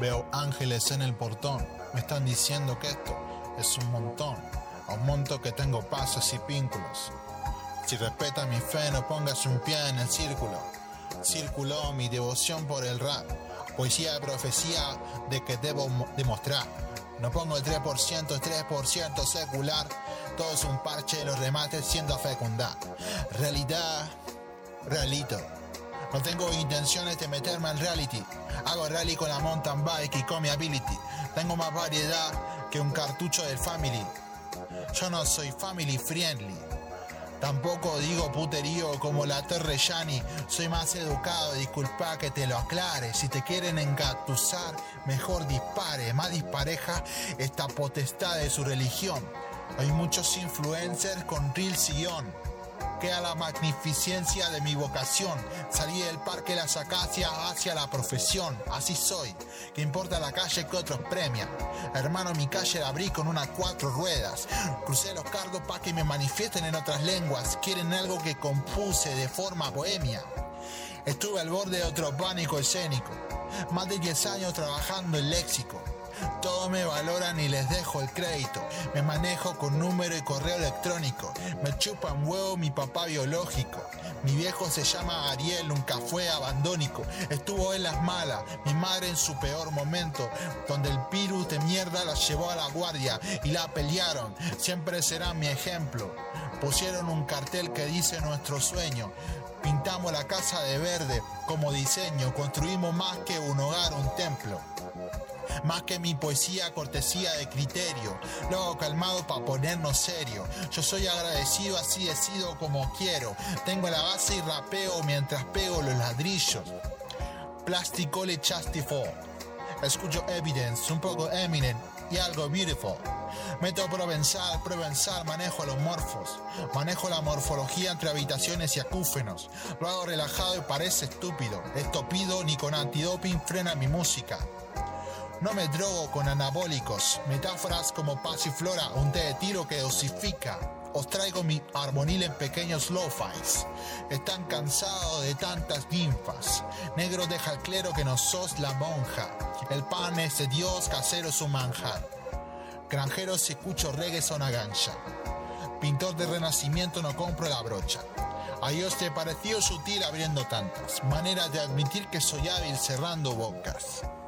Veo ángeles en el portón, me están diciendo que esto es un montón. A un monto que tengo pasos y vínculos. Si respeta mi fe, no pongas un pie en el círculo. Circuló mi devoción por el rap. Poesía de profecía de que debo demostrar. No pongo el 3%, es 3% secular. Todo es un parche, los remates siendo a fecundar. Realidad, realito. No tengo intenciones de meterme al reality. Hago rally con la mountain bike y con mi ability. Tengo más variedad que un cartucho del Family. Yo no soy family friendly. Tampoco digo puterío como la Torrellani. Soy más educado, disculpa que te lo aclare. Si te quieren engatusar, mejor dispare. Más dispareja esta potestad de su religión. Hay muchos influencers con reels y guión. Queda la magnificencia de mi vocación. Salí del parque Las Acacias hacia la profesión. Así soy. Que importa la calle que otros premian. Hermano, mi calle la abrí con unas 4 ruedas. Crucé los cardos para que me manifiesten en otras lenguas. Quieren algo que compuse de forma bohemia. Estuve al borde de otro pánico escénico. Más de 10 años trabajando en léxico. Todos me valoran y les dejo el crédito. Me manejo con número y correo electrónico. Me chupa un huevo mi papá biológico. Mi viejo se llama Ariel, nunca fue abandónico. Estuvo en las malas, mi madre en su peor momento, donde el virus de mierda la llevó a la guardia y la pelearon. Siempre será mi ejemplo. Pusieron un cartel que dice nuestro sueño. Pintamos la casa de verde como diseño. Construimos más que un hogar, un templo. Más que mi poesía, cortesía de criterio. Luego calmado pa' ponernos serio. Yo soy agradecido, así decido como quiero. Tengo la base y rapeo mientras pego los ladrillos. Plástico le chastifo. Escucho Evidence, un poco Eminem y algo Beautiful. Meto provenzal, manejo los morfos. Manejo la morfología entre habitaciones y acúfenos. Lo hago relajado y parece estúpido. Estopido ni con antidoping frena mi música. No me drogo con anabólicos, metáforas como pasiflora, un té de tiro que dosifica. Os traigo mi armonil en pequeños lo-fis. Están cansados de tantas ninfas. Negro deja al clero que no sos la monja. El pan es de Dios, casero es un manjar. Granjero si escucho reggae son a gancha. Pintor de renacimiento no compro la brocha. A Dios te pareció sutil abriendo tantas maneras de admitir que soy hábil cerrando bocas.